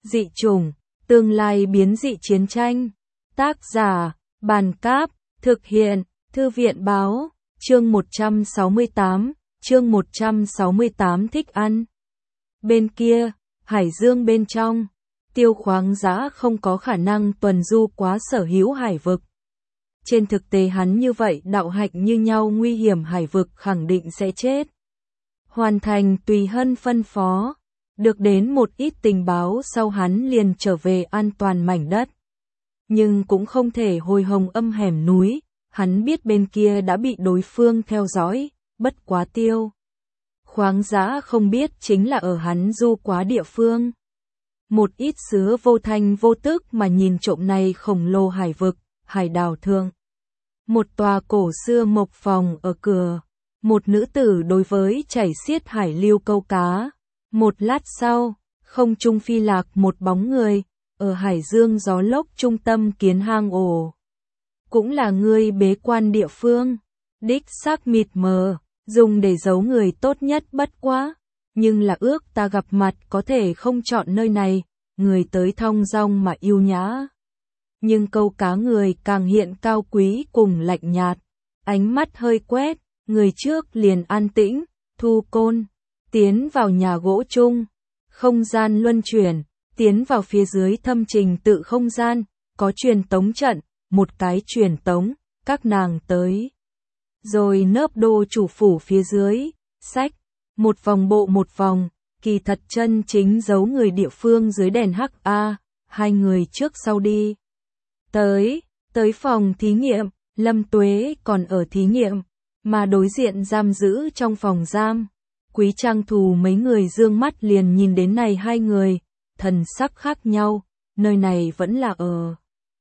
Dị chủng, tương lai biến dị chiến tranh. Tác giả, Bàn Cáp, thực hiện, Thư viện Báo, chương 168, thích ăn. Bên kia, Hải Dương bên trong, Tiêu Khoáng Dã không có khả năng tuần du quá sở hữu hải vực. Trên thực tế hắn như vậy đạo hạnh như nhau nguy hiểm hải vực khẳng định sẽ chết. Hoàn thành tùy hân phân phó, được đến một ít tình báo sau hắn liền trở về an toàn mảnh đất. Nhưng cũng không thể hồi hồng âm hẻm núi, hắn biết bên kia đã bị đối phương theo dõi, bất quá Tiêu Khoáng Dã không biết chính là ở hắn du quá địa phương. Một ít sứa vô thanh vô tức mà nhìn trộm này khổng lồ hải vực, hải đảo thượng. Một tòa cổ xưa mộc phòng ở cửa, một nữ tử đối với chảy xiết hải lưu câu cá. Một lát sau, không trung phi lạc một bóng người, ở Hải Dương gió lốc trung tâm kiến hang ổ. Cũng là người bế quan địa phương, đích xác mịt mờ, dùng để giấu người tốt nhất bất quá. Nhưng là ước ta gặp mặt có thể không chọn nơi này, người tới thong dong mà yêu nhã. Nhưng câu cá người càng hiện cao quý cùng lạnh nhạt, ánh mắt hơi quét, người trước liền an tĩnh, thu côn, tiến vào nhà gỗ chung, không gian luân chuyển, tiến vào phía dưới thâm trình tự không gian, có truyền tống trận, một cái truyền tống, các nàng tới. Rồi nớp đô chủ phủ phía dưới, sách, một vòng bộ một vòng, kỳ thật chân chính giấu người địa phương dưới đèn hắc a, hai người trước sau đi. Tới phòng thí nghiệm, Lâm Tuế còn ở thí nghiệm, mà đối diện giam giữ trong phòng giam. Quý Trang Thù mấy người dương mắt liền nhìn đến này hai người, thần sắc khác nhau, nơi này vẫn là ở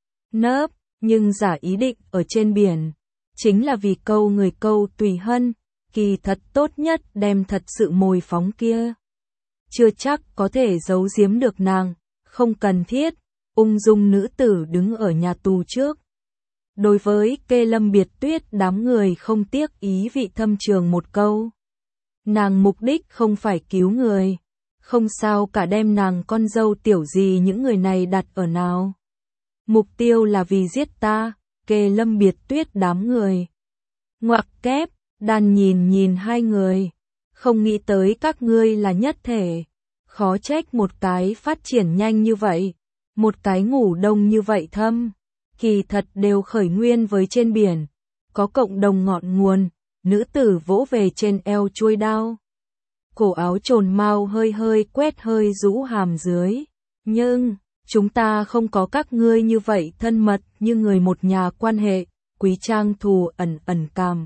nớp, nhưng giả ý định ở trên biển. Chính là vì câu người câu tùy hân, kỳ thật tốt nhất đem thật sự mồi phóng kia. Chưa chắc có thể giấu giếm được nàng, không cần thiết, ung dung nữ tử đứng ở nhà tù trước. Đối với Kê Lâm Biệt Tuyết đám người không tiếc ý vị thâm trường một câu. Nàng mục đích không phải cứu người, không sao cả đem nàng con dâu tiểu gì những người này đặt ở nào. Mục tiêu là vì giết ta, Kê Lâm Biệt Tuyết đám người. Ngoặc kép, đàn nhìn hai người, không nghĩ tới các ngươi là nhất thể, khó trách một cái phát triển nhanh như vậy, một cái ngủ đông như vậy thâm, kỳ thật đều khởi nguyên với trên biển, có cộng đồng ngọn nguồn, nữ tử vỗ về trên eo chuôi đao. Cổ áo trồn mau hơi quét hơi rũ hàm dưới, nhưng chúng ta không có các ngươi như vậy thân mật như người một nhà quan hệ, Quý Trang Thù ẩn cảm.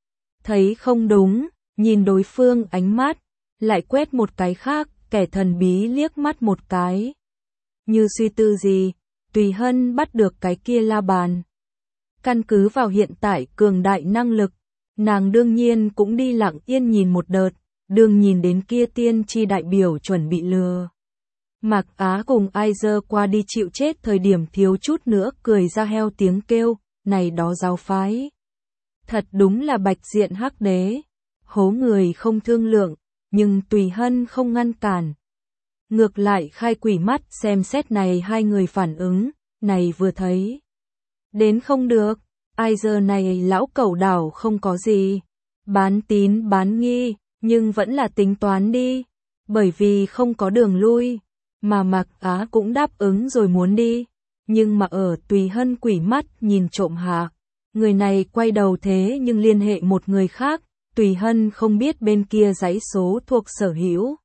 Thấy không đúng, nhìn đối phương ánh mắt, lại quét một cái khác, kẻ thần bí liếc mắt một cái. Như suy tư gì, Tùy Hân bắt được cái kia la bàn. Căn cứ vào hiện tại cường đại năng lực, nàng đương nhiên cũng đi lặng yên nhìn một đợt, đương nhìn đến kia tiên tri đại biểu chuẩn bị lừa. Mạc Á cùng Ai Dơ qua đi chịu chết thời điểm thiếu chút nữa cười ra heo tiếng kêu, này đó giáo phái. Thật đúng là bạch diện hắc đế, hố người không thương lượng, nhưng Tùy Hân không ngăn cản. Ngược lại khai quỷ mắt xem xét này hai người phản ứng, này vừa thấy. Đến không được, Ai Dơ này lão cẩu đảo không có gì, bán tín bán nghi, nhưng vẫn là tính toán đi, bởi vì không có đường lui. Mà Mạc Á cũng đáp ứng rồi muốn đi, nhưng mà ở Tùy Hân quỷ mắt nhìn trộm hạ, người này quay đầu thế nhưng liên hệ một người khác, Tùy Hân không biết bên kia dãy số thuộc sở hữu.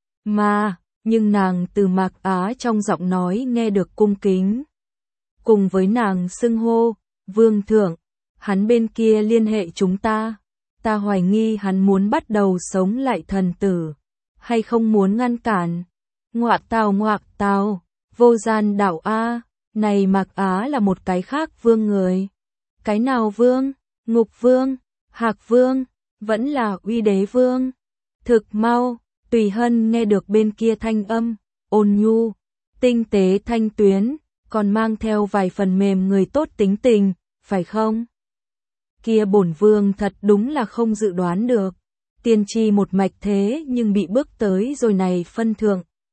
Nhưng nàng từ Mạc Á trong giọng nói nghe được cung kính. Cùng với nàng xưng hô, Vương Thượng, hắn bên kia liên hệ chúng ta hoài nghi hắn muốn bắt đầu sống lại thần tử, hay không muốn ngăn cản. Ngoạc tào, vô gian đảo A, này Mạc Á là một cái khác vương người. Cái nào vương? Ngục vương, Hạc vương, vẫn là Uy Đế vương. Thực mau, Tùy Hân nghe được bên kia thanh âm, ôn nhu, tinh tế thanh tuyến, còn mang theo vài phần mềm người tốt tính tình, phải không? Kia bổn vương thật đúng là không dự đoán được, tiên tri một mạch thế nhưng bị bước tới rồi này phân thượng.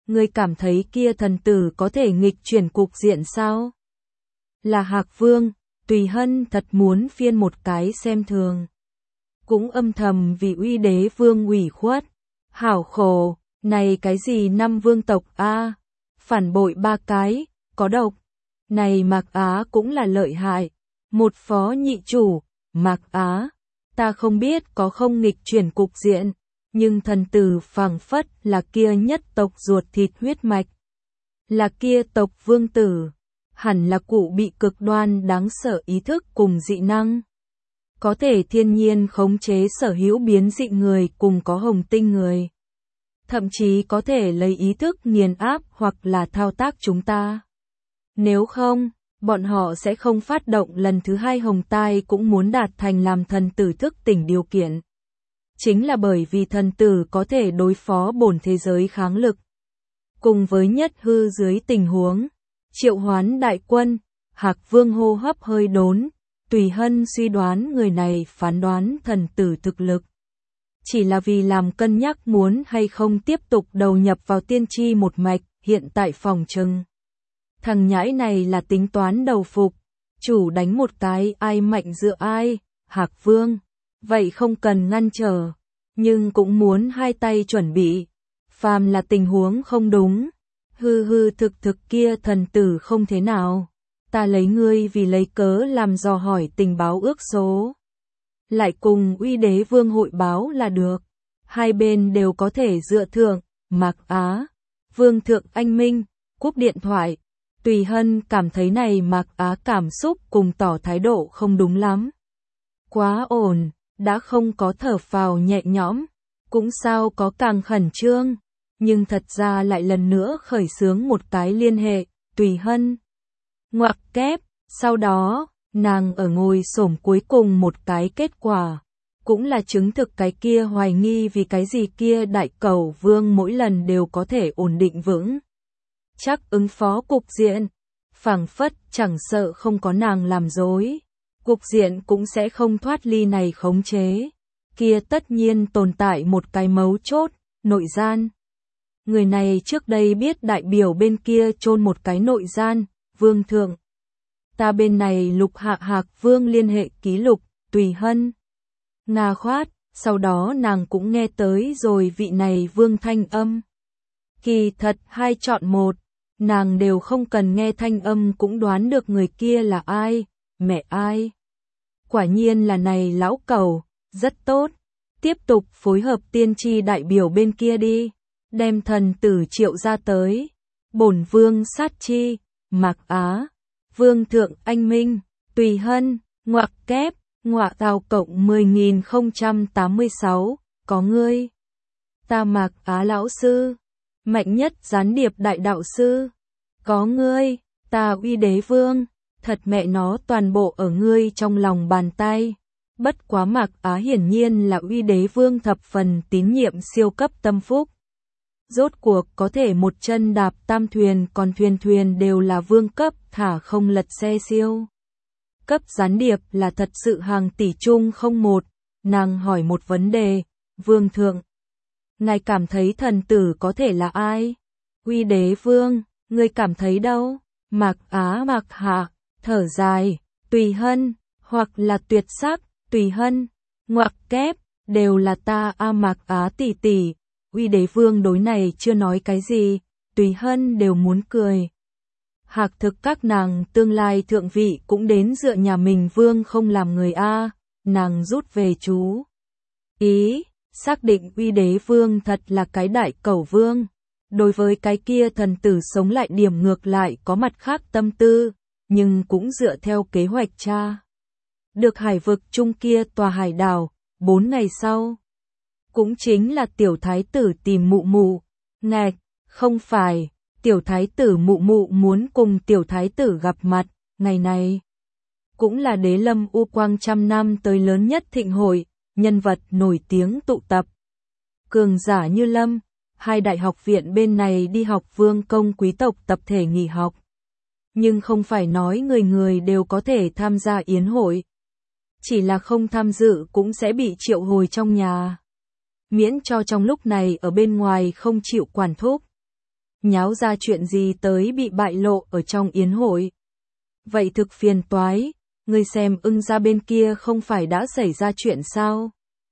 Ngươi cảm thấy kia thần tử có thể nghịch chuyển cục diện sao? Là Hạc Vương, Tùy Hân thật muốn phiên một cái xem thường. Cũng âm thầm vì Uy Đế Vương ủy khuất. Hảo khổ, này cái gì năm vương tộc a, phản bội ba cái, có độc. Này Mạc Á cũng là lợi hại. Một phó nhị chủ, Mạc Á, ta không biết có không nghịch chuyển cục diện, nhưng thần tử phảng phất là kia nhất tộc ruột thịt huyết mạch. Là kia tộc vương tử, hẳn là cụ bị cực đoan đáng sợ ý thức cùng dị năng. Có thể thiên nhiên khống chế sở hữu biến dị người cùng có hồng tinh người. Thậm chí có thể lấy ý thức nghiền áp hoặc là thao tác chúng ta. Nếu không, bọn họ sẽ không phát động lần thứ hai hồng tai cũng muốn đạt thành làm thần tử thức tỉnh điều kiện. Chính là bởi vì thần tử có thể đối phó bổn thế giới kháng lực. Cùng với nhất hư dưới tình huống, triệu hoán đại quân, Hạc Vương hô hấp hơi đốn, Tùy Hân suy đoán người này phán đoán thần tử thực lực. Chỉ là vì làm cân nhắc muốn hay không tiếp tục đầu nhập vào tiên tri một mạch, hiện tại phòng trừng. Thằng nhãi này là tính toán đầu phục, chủ đánh một cái ai mạnh dựa ai, Hạc Vương. Vậy không cần ngăn trở, nhưng cũng muốn hai tay chuẩn bị. Phàm là tình huống không đúng, thực kia thần tử không thế nào. Ta lấy ngươi vì lấy cớ làm dò hỏi tình báo ước số. Lại cùng Uy Đế Vương hội báo là được. Hai bên đều có thể dựa thượng, Mạc Á, Vương thượng anh minh, cúp điện thoại. Tùy Hân cảm thấy này Mạc Á cảm xúc cùng tỏ thái độ không đúng lắm. Quá ổn, đã không có thở phào nhẹ nhõm, cũng sao có càng khẩn trương, nhưng thật ra lại lần nữa khởi xướng một cái liên hệ, Tùy Hân. Ngoặc kép, sau đó, nàng ở ngồi xổm cuối cùng một cái kết quả, cũng là chứng thực cái kia hoài nghi vì cái gì kia đại cầu vương mỗi lần đều có thể ổn định vững. Chắc ứng phó cục diện, phảng phất chẳng sợ không có nàng làm dối, cục diện cũng sẽ không thoát ly này khống chế. Kia tất nhiên tồn tại một cái mấu chốt, nội gian. Người này trước đây biết đại biểu bên kia chôn một cái nội gian, Vương thượng. Ta bên này lục hạ Hạc Vương liên hệ ký lục, Tùy Hân. Nga khoát, sau đó nàng cũng nghe tới rồi vị này Vương thanh âm. Kỳ thật hai chọn một, nàng đều không cần nghe thanh âm cũng đoán được người kia là ai, mẹ ai. Quả nhiên là này lão cẩu, rất tốt. Tiếp tục phối hợp tiên tri đại biểu bên kia đi, đem thần tử triệu ra tới. Bổn vương sát chi, Mạc Á, Vương thượng anh minh, Tùy Hân, ngoặc kép, ngoạ tào cộng 10.086, có ngươi. Ta Mạc Á lão sư, mạnh nhất gián điệp đại đạo sư, có ngươi, ta Uy Đế Vương, thật mẹ nó toàn bộ ở ngươi trong lòng bàn tay. Bất quá Mạc Á hiển nhiên là Uy Đế Vương thập phần tín nhiệm siêu cấp tâm phúc. Rốt cuộc có thể một chân đạp tam thuyền, còn thuyền đều là vương cấp, thả không lật xe siêu. Cấp gián điệp là thật sự hàng tỷ chung không một. Nàng hỏi một vấn đề, Vương thượng, ngài cảm thấy thần tử có thể là ai? Uy Đế Vương, ngươi cảm thấy đâu? Mạc Á Mạc Hạ, thở dài, Tùy Hân, hoặc là tuyệt sắc, Tùy Hân, ngoặc kép, đều là ta Mạc Á tỷ tỷ. Uy Đế Vương đối này chưa nói cái gì, Tùy Hân đều muốn cười. Hạc thực các nàng tương lai thượng vị cũng đến dựa nhà mình Vương không làm người nàng rút về chú. Ý, xác định Uy Đế Vương thật là cái đại cẩu vương. Đối với cái kia thần tử sống lại điểm ngược lại có mặt khác tâm tư, nhưng cũng dựa theo kế hoạch cha. Được hải vực chung kia tòa hải đảo, 4 ngày sau. Cũng chính là tiểu thái tử tìm mụ mụ. Ngạch, không phải, tiểu thái tử mụ mụ muốn cùng tiểu thái tử gặp mặt, ngày này. Cũng là đế lâm u quang trăm năm tới lớn nhất thịnh hội, nhân vật nổi tiếng tụ tập. Cường giả như lâm, hai đại học viện bên này đi học vương công quý tộc tập thể nghỉ học. Nhưng không phải nói người người đều có thể tham gia yến hội. Chỉ là không tham dự cũng sẽ bị triệu hồi trong nhà. Miễn cho trong lúc này ở bên ngoài không chịu quản thúc. nháo ra chuyện gì tới bị bại lộ ở trong yến hội. Vậy thực phiền toái, ngươi xem Ưng gia bên kia không phải đã xảy ra chuyện sao?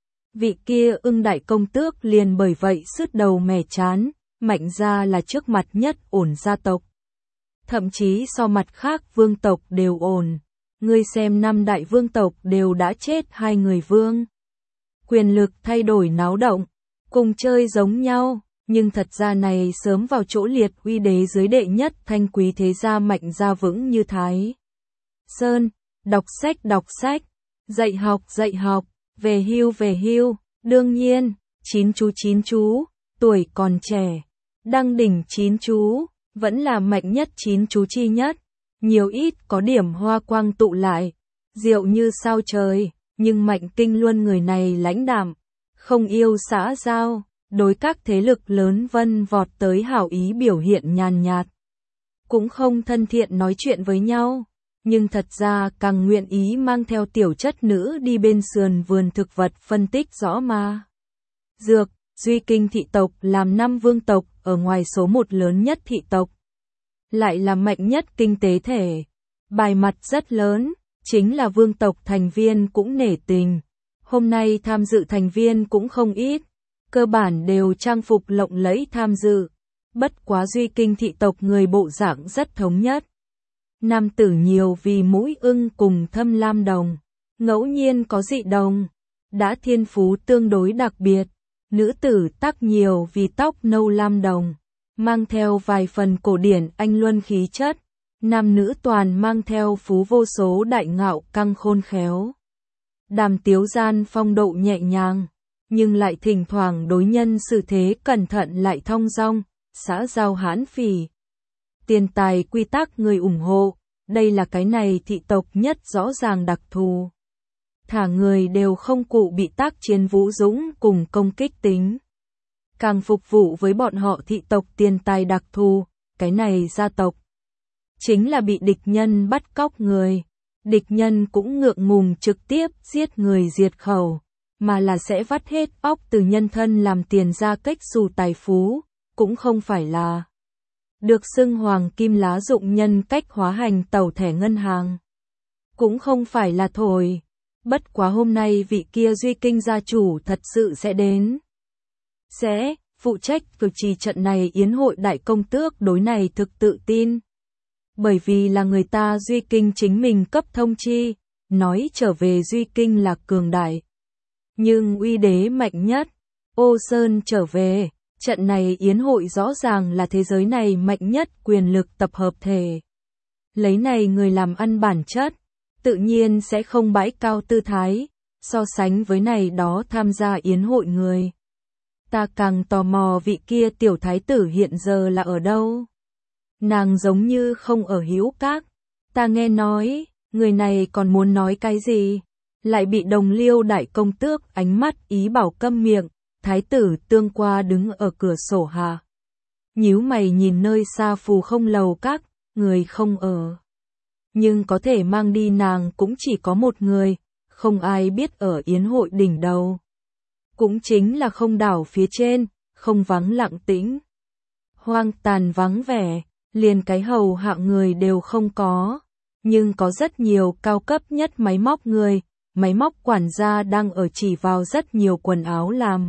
Vị kia Ưng đại công tước liền bởi vậy sứt đầu mẻ chán, Mạnh gia là trước mặt nhất ổn gia tộc. Thậm chí so mặt khác vương tộc đều ổn. Ngươi xem 5 đại vương tộc đều đã chết 2 người vương. Quyền lực thay đổi náo động, cùng chơi giống nhau, nhưng thật ra này sớm vào chỗ liệt uy đế dưới đệ nhất thanh quý thế gia Mạnh gia vững như Thái Sơn, đọc sách, dạy học, về hưu, đương nhiên, chín chú, tuổi còn trẻ, đăng đỉnh chín chú, vẫn là mạnh nhất chín chú chi nhất, nhiều ít có điểm hoa quang tụ lại, diệu như sao trời, nhưng Mạnh Kinh Luân người này lãnh đạm, không yêu xã giao, đối các thế lực lớn vân vọt tới hảo ý biểu hiện nhàn nhạt, cũng không thân thiện nói chuyện với nhau. Nhưng thật ra càng nguyện ý mang theo tiểu chất nữ đi bên sườn vườn thực vật phân tích rõ mà. Dược, Duy Kinh thị tộc làm 5 vương tộc ở ngoài số 1 lớn nhất thị tộc. Lại là mạnh nhất kinh tế thể. Bài mặt rất lớn, chính là vương tộc thành viên cũng nể tình. Hôm nay tham dự thành viên cũng không ít, cơ bản đều trang phục lộng lẫy tham dự. Bất quá Duy Kinh thị tộc người bộ dạng rất thống nhất. Nam tử nhiều vì mũi ưng cùng thâm lam đồng, ngẫu nhiên có dị đồng, đã thiên phú tương đối đặc biệt, nữ tử tắc nhiều vì tóc nâu lam đồng, mang theo vài phần cổ điển anh luân khí chất, nam nữ toàn mang theo phú vô số đại ngạo căng khôn khéo. Đàm tiếu gian phong độ nhẹ nhàng, nhưng lại thỉnh thoảng đối nhân xử thế cẩn thận lại thong dong, xã giao hãn phỉ. Tiền tài quy tắc người ủng hộ, đây là cái này thị tộc nhất rõ ràng đặc thù. Thả người đều không cụ bị tác chiến vũ dũng cùng công kích tính. Càng phục vụ với bọn họ thị tộc tiền tài đặc thù, cái này gia tộc. Chính là bị địch nhân bắt cóc người. Địch nhân cũng ngượng ngùng trực tiếp giết người diệt khẩu, mà là sẽ vắt hết óc từ nhân thân làm tiền ra cách xù tài phú, cũng không phải là được xưng hoàng kim lá dụng nhân cách hóa hành tẩu thẻ ngân hàng. Cũng không phải là thổi. Bất quá hôm nay vị kia Duy Kinh gia chủ thật sự sẽ đến. Sẽ phụ trách cực trì trận này yến hội đại công tước đối này thực tự tin. Bởi vì là người ta Duy Kinh chính mình cấp thông chi, nói trở về Duy Kinh là cường đại. Nhưng uy đế mạnh nhất, Ô Sơn trở về. Trận này yến hội rõ ràng là thế giới này mạnh nhất quyền lực tập hợp thể. Lấy này người làm ăn bản chất, tự nhiên sẽ không bãi cao tư thái, so sánh với này đó tham gia yến hội người. Ta càng tò mò vị kia tiểu thái tử hiện giờ là ở đâu. Nàng giống như không ở Hữu Các, ta nghe nói, người này còn muốn nói cái gì, lại bị đồng liêu đại công tước ánh mắt ý bảo câm miệng. Thái tử tương qua đứng ở cửa sổ hạ. Nhíu mày nhìn nơi xa phù không lầu các, người không ở. Nhưng có thể mang đi nàng cũng chỉ có một người, không ai biết ở yến hội đỉnh đầu. Cũng chính là không đảo phía trên, không vắng lặng tĩnh. Hoang tàn vắng vẻ, liền cái hầu hạ người đều không có. Nhưng có rất nhiều cao cấp nhất máy móc người, máy móc quản gia đang ở chỉ vào rất nhiều quần áo làm.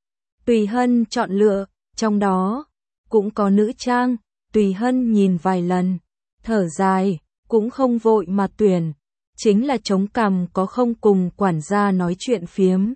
Tùy Hân chọn lựa, trong đó cũng có nữ trang, Tùy Hân nhìn vài lần, thở dài, cũng không vội mà tuyển, chính là chống cằm có không cùng quản gia nói chuyện phiếm.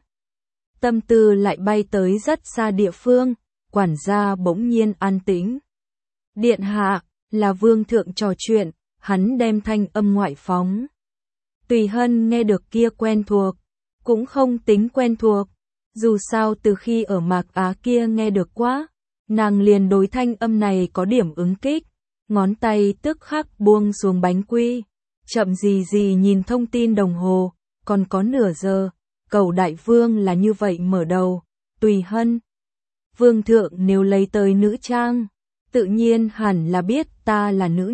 Tâm tư lại bay tới rất xa địa phương, quản gia bỗng nhiên an tĩnh. Điện hạ, là vương thượng trò chuyện, hắn đem thanh âm ngoại phóng. Tùy Hân nghe được kia quen thuộc, cũng không tính quen thuộc. Dù sao từ khi ở Mạc Á kia nghe được quá, nàng liền đối thanh âm này có điểm ứng kích, ngón tay tức khắc buông xuống bánh quy, chậm gì nhìn thông tin đồng hồ, còn có nửa giờ, cầu đại vương là như vậy mở đầu, Tùy Hân. Vương thượng nếu lấy tới nữ trang, tự nhiên hẳn là biết ta là nữ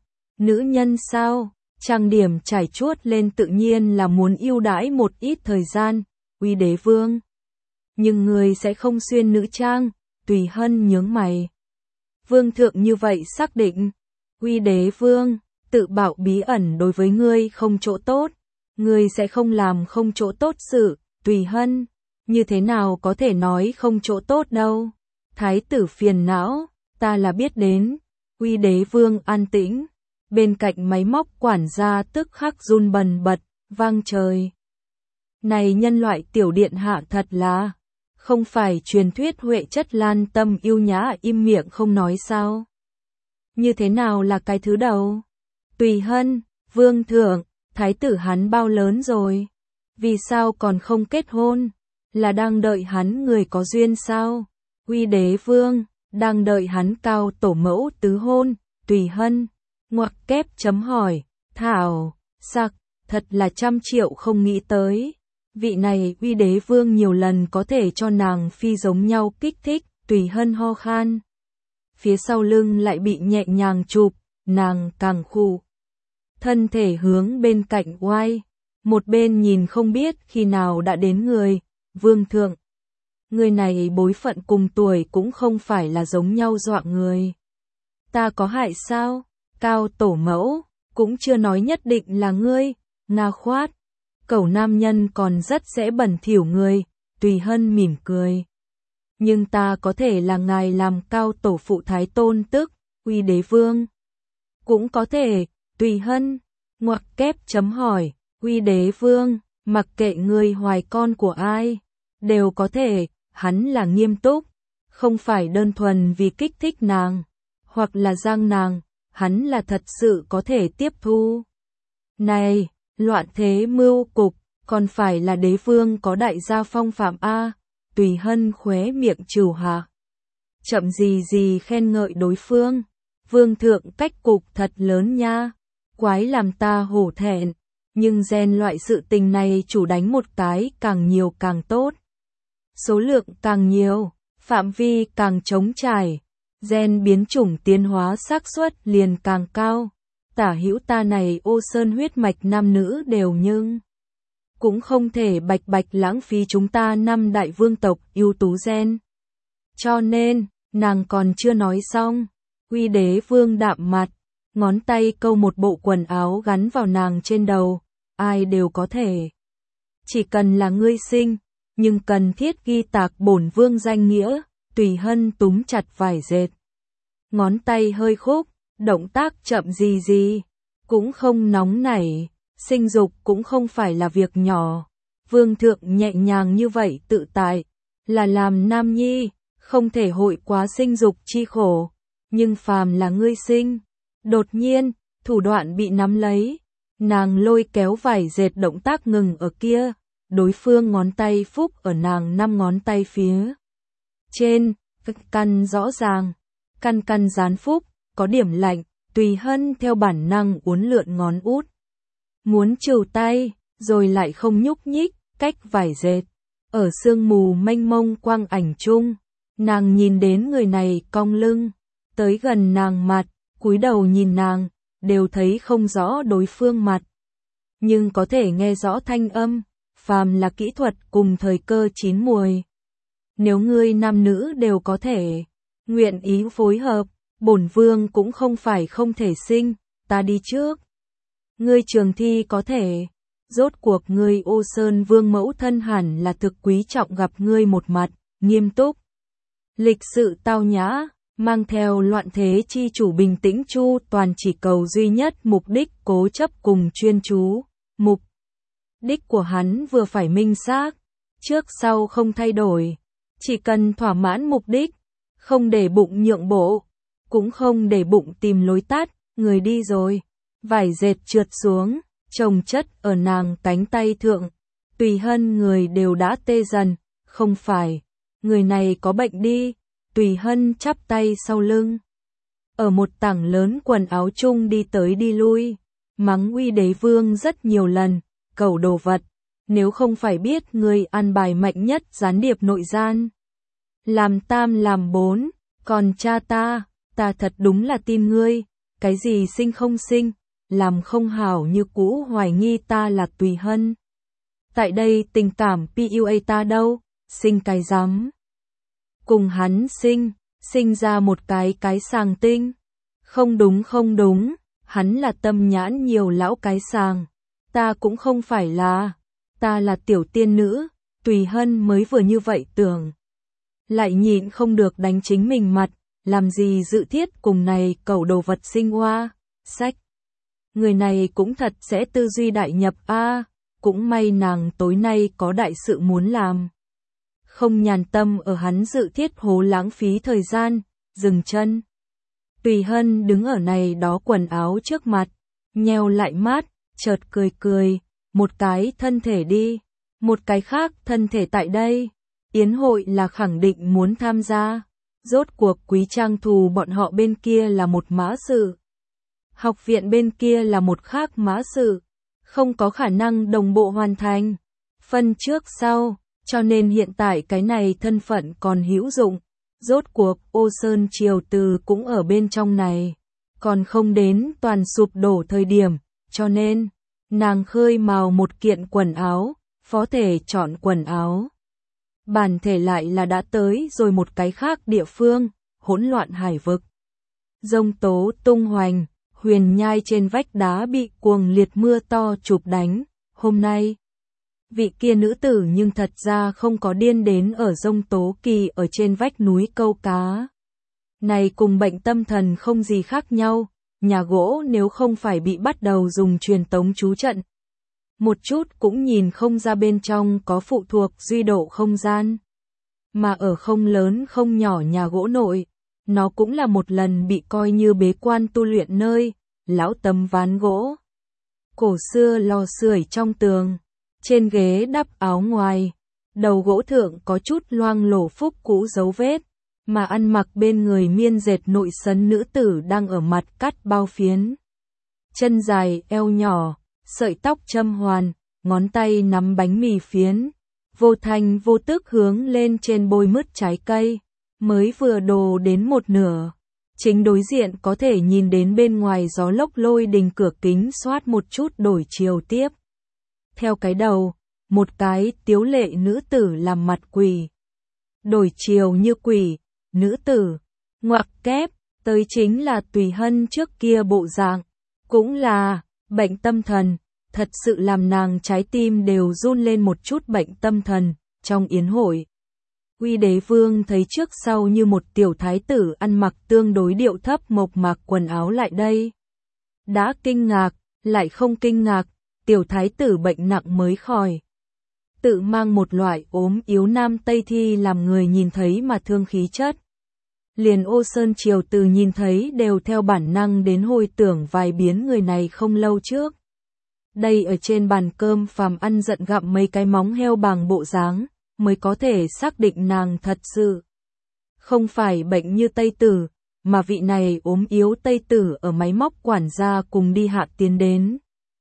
nhân sao, trang điểm trải chuốt lên tự nhiên là muốn ưu đãi một ít thời gian, uy đế vương. Nhưng người sẽ không xuyên nữ trang, Tùy Hân nhướng mày. Vương thượng như vậy xác định. Uy đế vương, tự bảo bí ẩn đối với ngươi không chỗ tốt. Ngươi sẽ không làm không chỗ tốt sự, Tùy Hân. Như thế nào có thể nói không chỗ tốt đâu. Thái tử phiền não, ta là biết đến. Uy đế vương an tĩnh. Bên cạnh máy móc quản gia tức khắc run bần bật, vang trời. Này nhân loại tiểu điện hạ thật là, không phải truyền thuyết Huệ chất lan tâm yêu nhã im miệng không nói sao. Như thế nào là cái thứ đầu? Tùy Hân, vương thượng, thái tử hắn bao lớn rồi? Vì sao còn không kết hôn? Là đang đợi hắn người có duyên sao? Uy đế vương, đang đợi hắn cao tổ mẫu tứ hôn, Tùy Hân. Ngoặc kép chấm hỏi, thảo, sặc, thật là 100 triệu không nghĩ tới. Vị này uy đế vương nhiều lần có thể cho nàng phi giống nhau kích thích, Tùy Hân ho khan. Phía sau lưng lại bị nhẹ nhàng chụp, nàng càng khụ. Thân thể hướng bên cạnh oai, một bên nhìn không biết khi nào đã đến người, vương thượng. Người này bối phận cùng tuổi cũng không phải là giống nhau dọa người. Ta có hại sao? Cao tổ mẫu, cũng chưa nói nhất định là ngươi, nga khoát. Cẩu nam nhân còn rất dễ bẩn thỉu người, Tùy Hân mỉm cười. Nhưng ta có thể là ngài làm cao tổ phụ thái tôn tức, uy đế vương. Cũng có thể, Tùy Hân. Ngoặc kép chấm hỏi, uy đế vương, mặc kệ ngươi hoài con của ai, đều có thể, hắn là nghiêm túc, không phải đơn thuần vì kích thích nàng, hoặc là giang nàng, hắn là thật sự có thể tiếp thu. Này, loạn thế mưu cục, còn phải là đế vương có đại gia phong phạm a, Tùy Hân khóe miệng trừ hạ. Chậm gì khen ngợi đối phương, vương thượng cách cục thật lớn nha, quái làm ta hổ thẹn, nhưng gen loại sự tình này chủ đánh một cái càng nhiều càng tốt. Số lượng càng nhiều, phạm vi càng trống trải, gen biến chủng tiến hóa xác suất liền càng cao. Tả hữu ta này ô sơn huyết mạch nam nữ đều nhưng cũng không thể bạch bạch lãng phí chúng ta 5 đại vương tộc ưu tú gen. Cho nên, nàng còn chưa nói xong, uy đế vương đạm mặt, ngón tay câu một bộ quần áo gắn vào nàng trên đầu, ai đều có thể. Chỉ cần là ngươi sinh, nhưng cần thiết ghi tạc bổn vương danh nghĩa, Tùy Hân túm chặt vải dệt. Ngón tay hơi khúc, động tác chậm gì, cũng không nóng nảy, sinh dục cũng không phải là việc nhỏ. Vương thượng nhẹ nhàng như vậy tự tại, là làm nam nhi, không thể hội quá sinh dục chi khổ, nhưng phàm là ngươi sinh. Đột nhiên, thủ đoạn bị nắm lấy, nàng lôi kéo vải dệt động tác ngừng ở kia, đối phương ngón tay phúc ở nàng 5 ngón tay phía trên, căn rõ ràng, căn dán phúc, có điểm lạnh, Tùy Hân theo bản năng uốn lượn ngón út. Muốn trừ tay, rồi lại không nhúc nhích, cách vải dệt. Ở sương mù mênh mông quang ảnh chung, nàng nhìn đến người này cong lưng, tới gần nàng mặt, cúi đầu nhìn nàng, đều thấy không rõ đối phương mặt. Nhưng có thể nghe rõ thanh âm, phàm là kỹ thuật cùng thời cơ chín muồi. Nếu ngươi nam nữ đều có thể, nguyện ý phối hợp, bổn vương cũng không phải không thể sinh, ta đi trước. Ngươi Trường Thi có thể, rốt cuộc ngươi Ô Sơn vương mẫu thân hẳn là thực quý trọng gặp ngươi một mặt, nghiêm túc. Lịch sự tao nhã, mang theo loạn thế chi chủ bình tĩnh chu toàn chỉ cầu duy nhất mục đích cố chấp cùng chuyên chú. Mục đích của hắn vừa phải minh xác, trước sau không thay đổi, chỉ cần thỏa mãn mục đích, không để bụng nhượng bộ, cũng không để bụng tìm lối tắt, người đi rồi. Vải dệt trượt xuống, chồng chất ở nàng cánh tay thượng, Tùy Hân người đều đã tê dần, không phải, người này có bệnh đi, Tùy Hân chắp tay sau lưng. Ở một tảng lớn quần áo chung đi tới đi lui, mắng uy đế vương rất nhiều lần, cẩu đồ vật, nếu không phải biết người ăn bài mạnh nhất gián điệp nội gian. Làm tam làm 4, còn cha ta thật đúng là tin ngươi, cái gì sinh không sinh, làm không hảo như cũ hoài nghi ta là Tùy Hân. Tại đây tình cảm PUA ta đâu, sinh cái dám. Cùng hắn sinh, sinh ra một cái sàng tinh. Không đúng, hắn là tâm nhãn nhiều lão cái sàng. Ta cũng không phải là, ta là tiểu tiên nữ, Tùy Hân mới vừa như vậy tưởng. Lại nhịn không được đánh chính mình mặt, làm gì dự thiết cùng này cẩu đồ vật sinh hoa, sách. Người này cũng thật sẽ tư duy đại nhập a, cũng may nàng tối nay có đại sự muốn làm. Không nhàn tâm ở hắn dự thiết hố lãng phí thời gian, dừng chân. Tùy Hân đứng ở này đó quần áo trước mặt, nheo lại mắt, chợt cười, một cái thân thể đi, một cái khác thân thể tại đây. Yến hội là khẳng định muốn tham gia, rốt cuộc Quý Trang Thù bọn họ bên kia là một mã sự. Học viện bên kia là một khác mã sự, không có khả năng đồng bộ hoàn thành, phân trước sau, cho nên hiện tại cái này thân phận còn hữu dụng. Rốt cuộc Ô Sơn Triều Từ cũng ở bên trong này, còn không đến toàn sụp đổ thời điểm, cho nên nàng khơi mào một kiện quần áo, phó thể chọn quần áo. Bản thể lại là đã tới rồi một cái khác địa phương, hỗn loạn hải vực. Giông tố tung hoành, huyền nhai trên vách đá bị cuồng liệt mưa to chụp đánh. Hôm nay, vị kia nữ tử nhưng thật ra không có điên đến ở Giông Tố Kỳ ở trên vách núi câu cá. Này cùng bệnh tâm thần không gì khác nhau, nhà gỗ nếu không phải bị bắt đầu dùng truyền tống chú trận. Một chút cũng nhìn không ra bên trong có phụ thuộc duy độ không gian. Mà ở không lớn không nhỏ nhà gỗ nội, nó cũng là một lần bị coi như bế quan tu luyện nơi, lão tấm ván gỗ. Cổ xưa lò sưởi trong tường, trên ghế đắp áo ngoài, đầu gỗ thượng có chút loang lổ phúc cũ dấu vết, mà ăn mặc bên người miên dệt nội sấn nữ tử đang ở mặt cắt bao phiến. Chân dài, eo nhỏ, sợi tóc châm hoàn, ngón tay nắm bánh mì phiến, vô thanh vô tức hướng lên trên bôi mứt trái cây, mới vừa đồ đến một nửa. Chính đối diện có thể nhìn đến bên ngoài gió lốc lôi đình cửa kính xoát một chút đổi chiều tiếp. Theo cái đầu, một cái tiếu lệ nữ tử làm mặt quỷ. Đổi chiều như quỷ, nữ tử, ngoặc kép, tới chính là Tùy Hân trước kia bộ dạng, cũng là bệnh tâm thần, thật sự làm nàng trái tim đều run lên một chút bệnh tâm thần. Trong yến hội, Uy Đế Vương thấy trước sau như một tiểu thái tử ăn mặc tương đối điệu thấp mộc mạc quần áo lại đây. Đã kinh ngạc, lại không kinh ngạc, tiểu thái tử bệnh nặng mới khỏi. Tự mang một loại ốm yếu nam Tây thi làm người nhìn thấy mà thương khí chất. Liền Ô Sơn Triều Từ nhìn thấy đều theo bản năng đến hồi tưởng vài biến người này không lâu trước. Đây ở trên bàn cơm phàm ăn giận gặm mấy cái móng heo bằng bộ dáng, mới có thể xác định nàng thật sự không phải bệnh như Tây Tử, mà vị này ốm yếu Tây Tử ở máy móc quản gia cùng đi hạ tiến đến.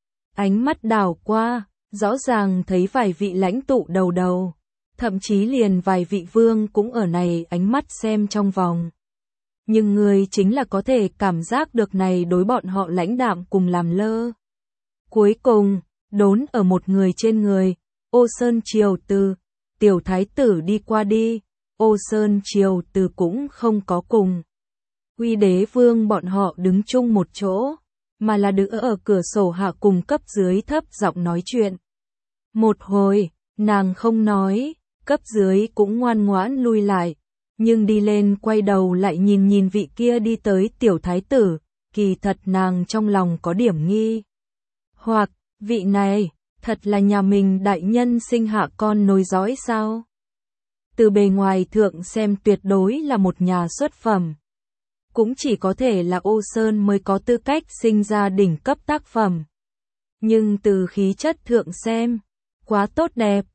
Ánh mắt đảo qua, rõ ràng thấy vài vị lãnh tụ đầu, thậm chí liền vài vị vương cũng ở này ánh mắt xem trong vòng. Nhưng người chính là có thể cảm giác được này đối bọn họ lãnh đạm cùng làm lơ. Cuối cùng, đốn ở một người trên người, Ô Sơn Triều Từ, tiểu thái tử đi qua đi, Ô Sơn Triều Từ cũng không có cùng Uy Đế Vương bọn họ đứng chung một chỗ, mà là đứng ở cửa sổ hạ cùng cấp dưới thấp giọng nói chuyện. Một hồi, nàng không nói, cấp dưới cũng ngoan ngoãn lui lại, nhưng đi lên quay đầu lại nhìn vị kia đi tới tiểu thái tử, kỳ thật nàng trong lòng có điểm nghi. Hoặc, vị này, thật là nhà mình đại nhân sinh hạ con nối dõi sao? Từ bề ngoài thượng xem tuyệt đối là một nhà xuất phẩm. Cũng chỉ có thể là Ô Sơn mới có tư cách sinh ra đỉnh cấp tác phẩm. Nhưng từ khí chất thượng xem, quá tốt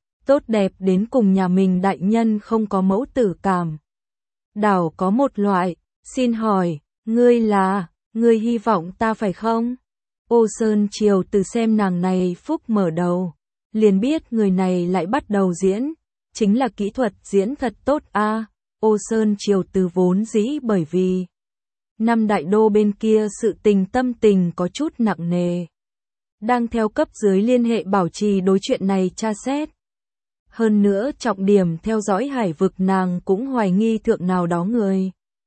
đẹp đến cùng nhà mình đại nhân không có mẫu tử cảm. Đảo có một loại, xin hỏi, ngươi hy vọng ta phải không? Ô Sơn Triều Từ xem nàng này phúc mở đầu, liền biết người này lại bắt đầu diễn, chính là kỹ thuật diễn thật tốt a. Ô Sơn Triều Từ vốn dĩ bởi vì năm đại đô bên kia sự tình tâm tình có chút nặng nề. Đang theo cấp dưới liên hệ bảo trì đối chuyện này tra xét. Hơn nữa trọng điểm theo dõi hải vực nàng cũng hoài nghi thượng nào đó người.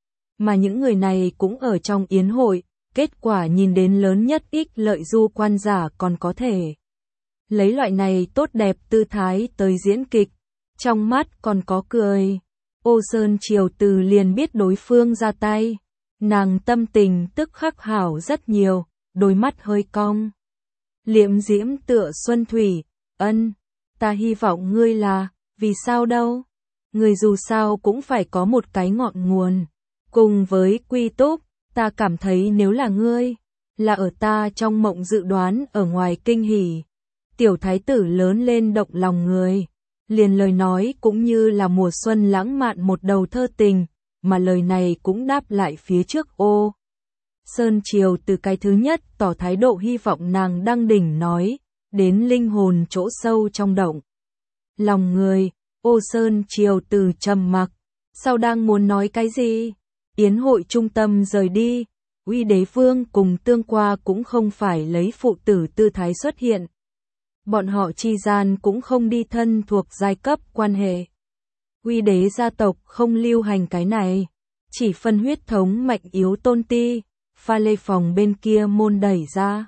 mà những người này cũng ở trong yến hội, kết quả nhìn đến lớn nhất ích lợi du quan giả còn có thể lấy loại này tốt đẹp tư thái tới diễn kịch, trong mắt còn có cười. Ô Sơn Triều Từ liền biết đối phương ra tay, nàng tâm tình tức khắc hảo rất nhiều, đôi mắt hơi cong. Liễm diễm tựa xuân thủy, ân, ta hy vọng ngươi là, vì sao đâu? Người dù sao cũng phải có một cái ngọn nguồn. Cùng với Quy Túc, ta cảm thấy nếu là ngươi, là ở ta trong mộng dự đoán ở ngoài kinh hỉ. Tiểu thái tử lớn lên động lòng người, liền lời nói cũng như là mùa xuân lãng mạn một đầu thơ tình, mà lời này cũng đáp lại phía trước Ô Sơn Triều Từ cái thứ nhất tỏ thái độ hy vọng nàng đăng đỉnh nói, đến linh hồn chỗ sâu trong động lòng người. Ô Sơn Triều Từ trầm mặc, sau đang muốn nói cái gì? Yến hội trung tâm rời đi, Uy Đế Vương cùng Tương Qua cũng không phải lấy phụ tử tư thái xuất hiện. Bọn họ chi gian cũng không đi thân thuộc giai cấp quan hệ. Uy Đế gia tộc không lưu hành cái này, chỉ phân huyết thống mạnh yếu tôn ti. Pha lê phòng bên kia môn đẩy ra.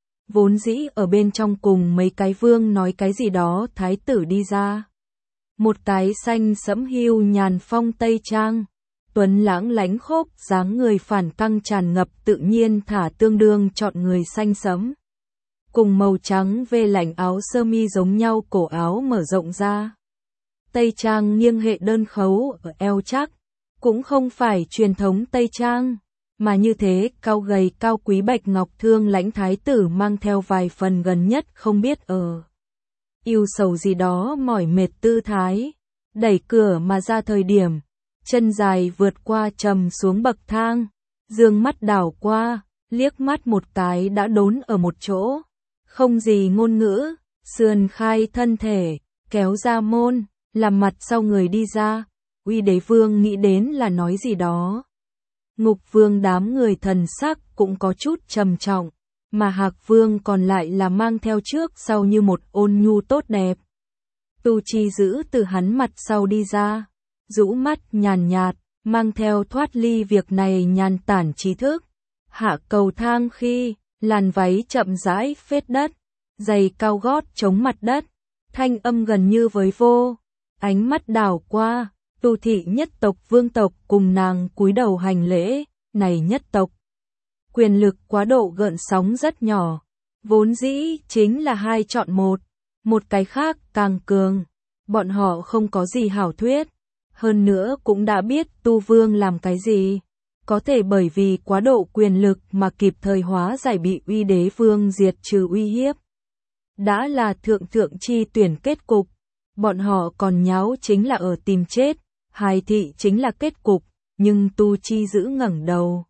Vốn dĩ ở bên trong cùng mấy cái vương nói cái gì đó thái tử đi ra. Một cái xanh sẫm hưu nhàn phong tây trang. Tuấn lãng lánh khốc dáng người phản căng tràn ngập tự nhiên thả tương đương chọn người xanh sẫm. Cùng màu trắng vê lạnh áo sơ mi giống nhau cổ áo mở rộng ra. Tây trang nghiêng hệ đơn khấu ở eo chắc. Cũng không phải truyền thống Tây trang. Mà như thế cao gầy cao quý bạch ngọc thương lãnh thái tử mang theo vài phần gần nhất không biết ở yêu sầu gì đó mỏi mệt tư thái, đẩy cửa mà ra thời điểm, chân dài vượt qua trầm xuống bậc thang, dương mắt đảo qua, liếc mắt một cái đã đốn ở một chỗ, không gì ngôn ngữ, sườn khai thân thể, kéo ra môn, làm mặt sau người đi ra, Uy Đế Vương nghĩ đến là nói gì đó. Ngục Vương đám người thần sắc cũng có chút trầm trọng, mà Hạc Vương còn lại là mang theo trước sau như một ôn nhu tốt đẹp. Tu Chi giữ từ hắn mặt sau đi ra, rũ mắt nhàn nhạt, mang theo thoát ly việc này nhàn tản trí thức. Hạ cầu thang khi, làn váy chậm rãi phết đất, giày cao gót chống mặt đất, thanh âm gần như với vô, ánh mắt đảo qua. Tu thị nhất tộc vương tộc cùng nàng cúi đầu hành lễ, này nhất tộc. Quyền lực quá độ gợn sóng rất nhỏ, vốn dĩ chính là hai chọn một cái khác càng cường. Bọn họ không có gì hảo thuyết, hơn nữa cũng đã biết tu vương làm cái gì. Có thể bởi vì quá độ quyền lực mà kịp thời hóa giải bị Uy Đế Vương diệt trừ uy hiếp. Đã là thượng chi tuyển kết cục, bọn họ còn nháo chính là ở tìm chết. Hài thị chính là kết cục, nhưng Tu Chi giữ ngẩng đầu.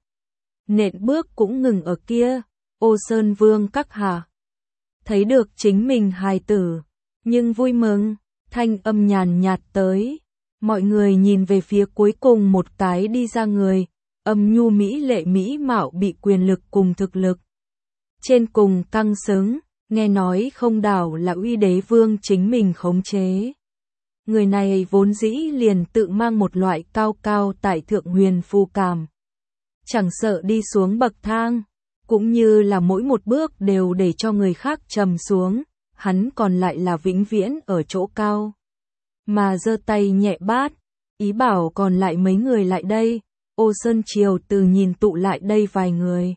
Nện bước cũng ngừng ở kia, Ô Sơn Vương các hạ. Thấy được chính mình hài tử, nhưng vui mừng, thanh âm nhàn nhạt tới. Mọi người nhìn về phía cuối cùng một cái đi ra người, âm nhu mỹ lệ mỹ mạo bị quyền lực cùng thực lực. Trên cùng căng xứng, nghe nói không đảo là Uy Đế Vương chính mình khống chế. Người này vốn dĩ liền tự mang một loại cao cao tại thượng huyền phù cảm. Chẳng sợ đi xuống bậc thang, cũng như là mỗi một bước đều để cho người khác trầm xuống, hắn còn lại là vĩnh viễn ở chỗ cao. Mà giơ tay nhẹ bát, ý bảo còn lại mấy người lại đây, Ô Sơn Triều Từ nhìn tụ lại đây vài người.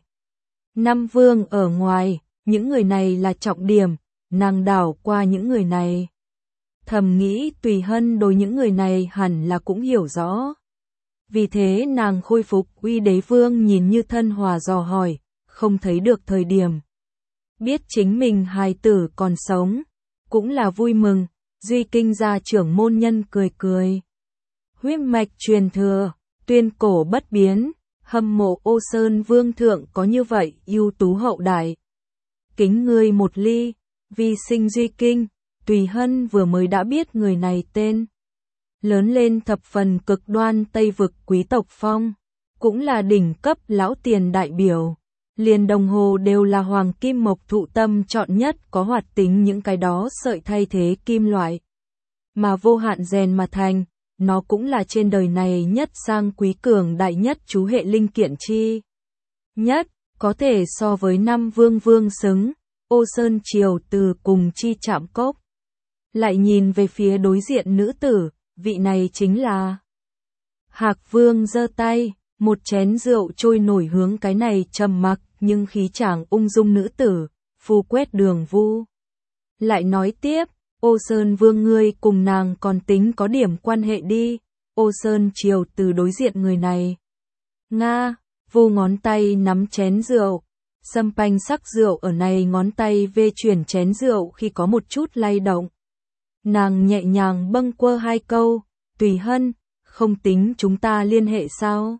Năm vương ở ngoài, những người này là trọng điểm, nàng đảo qua những người này. Thầm nghĩ Tùy Hân đối những người này hẳn là cũng hiểu rõ. Vì thế nàng khôi phục Uy Đế Vương nhìn như thân hòa dò hỏi, không thấy được thời điểm. Biết chính mình hài tử còn sống, cũng là vui mừng, Duy Kinh gia trưởng môn nhân cười cười. Huyết mạch truyền thừa, tuyên cổ bất biến, hâm mộ Ô Sơn Vương thượng có như vậy ưu tú hậu đại. Kính ngươi một ly, vì sinh Duy Kinh. Tùy Hân vừa mới đã biết người này tên. Lớn lên thập phần cực đoan Tây vực quý tộc phong, cũng là đỉnh cấp lão tiền đại biểu. Liền đồng hồ đều là hoàng kim mộc thụ tâm chọn nhất có hoạt tính những cái đó sợi thay thế kim loại. Mà vô hạn rèn mà thành, nó cũng là trên đời này nhất sang quý cường đại nhất chú hệ linh kiện chi nhất, có thể so với năm vương vương xứng, Ô Sơn Triều Từ cùng chi chạm cốc. Lại nhìn về phía đối diện nữ tử, vị này chính là Hạc Vương giơ tay, một chén rượu trôi nổi hướng cái này trầm mặc nhưng khí chàng ung dung nữ tử, phu quét đường vu. Lại nói tiếp, Ô Sơn Vương ngươi cùng nàng còn tính có điểm quan hệ đi, Ô Sơn Triều Từ đối diện người này. Nga, vu ngón tay nắm chén rượu, sâm panh sắc rượu ở này ngón tay vê chuyển chén rượu khi có một chút lay động. Nàng nhẹ nhàng bâng quơ hai câu, Tùy Hân, không tính chúng ta liên hệ sao?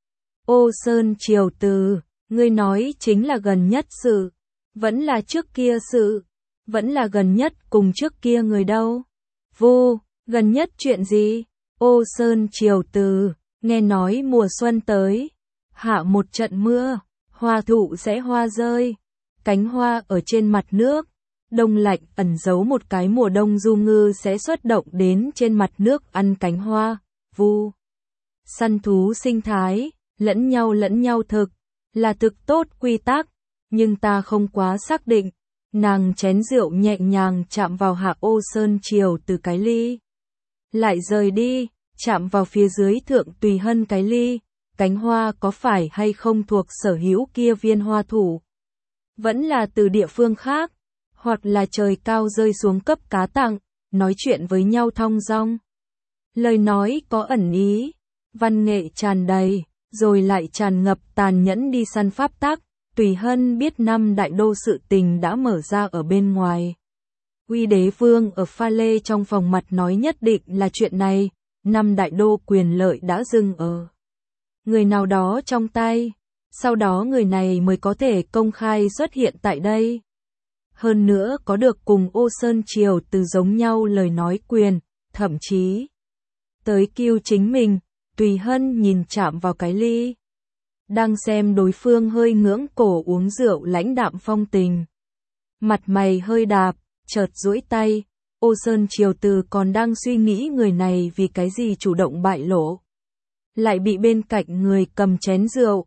Ô Sơn Triều Từ, ngươi nói chính là gần nhất sự, vẫn là trước kia sự, vẫn là gần nhất cùng trước kia người đâu? Vu, gần nhất chuyện gì? Ô Sơn Triều Từ, nghe nói mùa xuân tới, hạ một trận mưa, hoa thụ sẽ hoa rơi, cánh hoa ở trên mặt nước, đông lạnh ẩn giấu một cái mùa đông du ngư sẽ xuất động đến trên mặt nước ăn cánh hoa, vu. Săn thú sinh thái, lẫn nhau thực, là thực tốt quy tắc, nhưng ta không quá xác định. Nàng chén rượu nhẹ nhàng chạm vào Hạ Ô Sơn Triều Từ cái ly. Lại rời đi, chạm vào phía dưới thượng Tùy Hân cái ly, cánh hoa có phải hay không thuộc sở hữu kia viên hoa thủ. Vẫn là từ địa phương khác, hoặc là trời cao rơi xuống cấp cá tặng, nói chuyện với nhau thong dong. Lời nói có ẩn ý, văn nghệ tràn đầy, rồi lại tràn ngập tàn nhẫn đi săn pháp tắc. Tùy Hân biết năm đại đô sự tình đã mở ra ở bên ngoài. Uy Đế Vương ở pha lê trong phòng mặt nói nhất định là chuyện này, năm đại đô quyền lợi đã dừng ở người nào đó trong tay, sau đó người này mới có thể công khai xuất hiện tại đây. Hơn nữa có được cùng Ô Sơn Triều Từ giống nhau lời nói quyền, thậm chí tới kêu chính mình. Tùy Hân nhìn chạm vào cái ly, đang xem đối phương hơi ngưỡng cổ uống rượu lãnh đạm phong tình. Mặt mày hơi đạp, chợt duỗi tay, Ô Sơn Triều Từ còn đang suy nghĩ người này vì cái gì chủ động bại lộ. Lại bị bên cạnh người cầm chén rượu,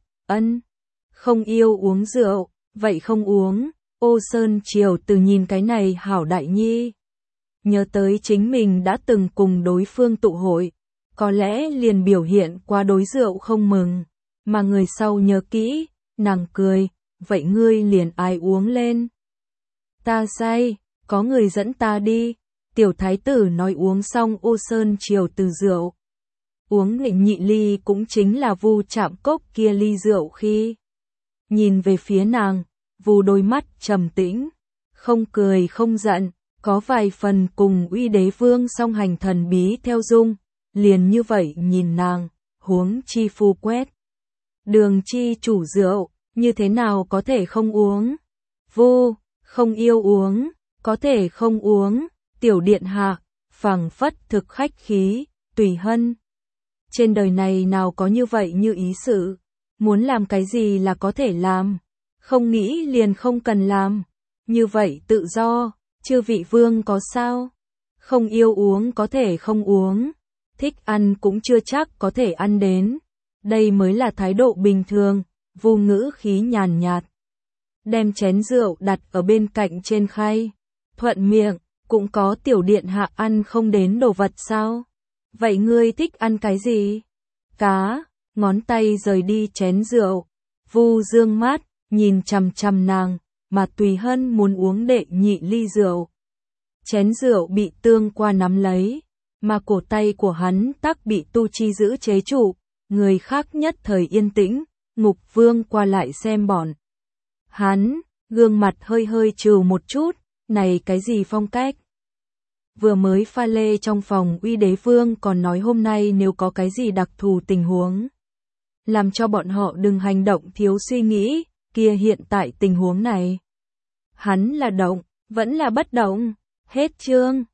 không yêu uống rượu, vậy không uống. Ô Sơn Triều Từ nhìn cái này hảo đại nhi. Nhớ tới chính mình đã từng cùng đối phương tụ hội, có lẽ liền biểu hiện qua đối rượu không mừng. Mà người sau nhớ kỹ, nàng cười, vậy ngươi liền ai uống lên. Ta say, có người dẫn ta đi, tiểu thái tử nói uống xong Ô Sơn Triều Từ rượu. Uống nhị ly cũng chính là vu chạm cốc kia ly rượu khi. Nhìn về phía nàng, vu đôi mắt trầm tĩnh, không cười không giận, có vài phần cùng Uy Đế Vương song hành thần bí theo dung, liền như vậy nhìn nàng, huống chi phu quét. Đường chi chủ rượu, như thế nào có thể không uống? Vu, không yêu uống, có thể không uống, tiểu điện hạ, phảng phất thực khách khí, Tùy Hân. Trên đời này nào có như vậy như ý sự, muốn làm cái gì là có thể làm, không nghĩ liền không cần làm, như vậy tự do, chư vị vương có sao? Không yêu uống có thể không uống, thích ăn cũng chưa chắc có thể ăn đến. Đây mới là thái độ bình thường, vu ngữ khí nhàn nhạt. Đem chén rượu đặt ở bên cạnh trên khay. Thuận miệng, cũng có tiểu điện hạ ăn không đến đồ vật sao? Vậy ngươi thích ăn cái gì? Cá, ngón tay rời đi chén rượu. Vu dương mắt, nhìn chằm chằm nàng, mà Tùy Hân muốn uống đệ nhị ly rượu. Chén rượu bị tương qua nắm lấy, mà cổ tay của hắn tắc bị Tu Chi giữ chế trụ. Người khác nhất thời yên tĩnh, Ngục Vương qua lại xem bọn. Hắn, gương mặt hơi hơi trừ một chút, này cái gì phong cách? Vừa mới pha lê trong phòng Uy Đế Vương còn nói hôm nay nếu có cái gì đặc thù tình huống. Làm cho bọn họ đừng hành động thiếu suy nghĩ, kia hiện tại tình huống này. Hắn là động, vẫn là bất động, hết chương.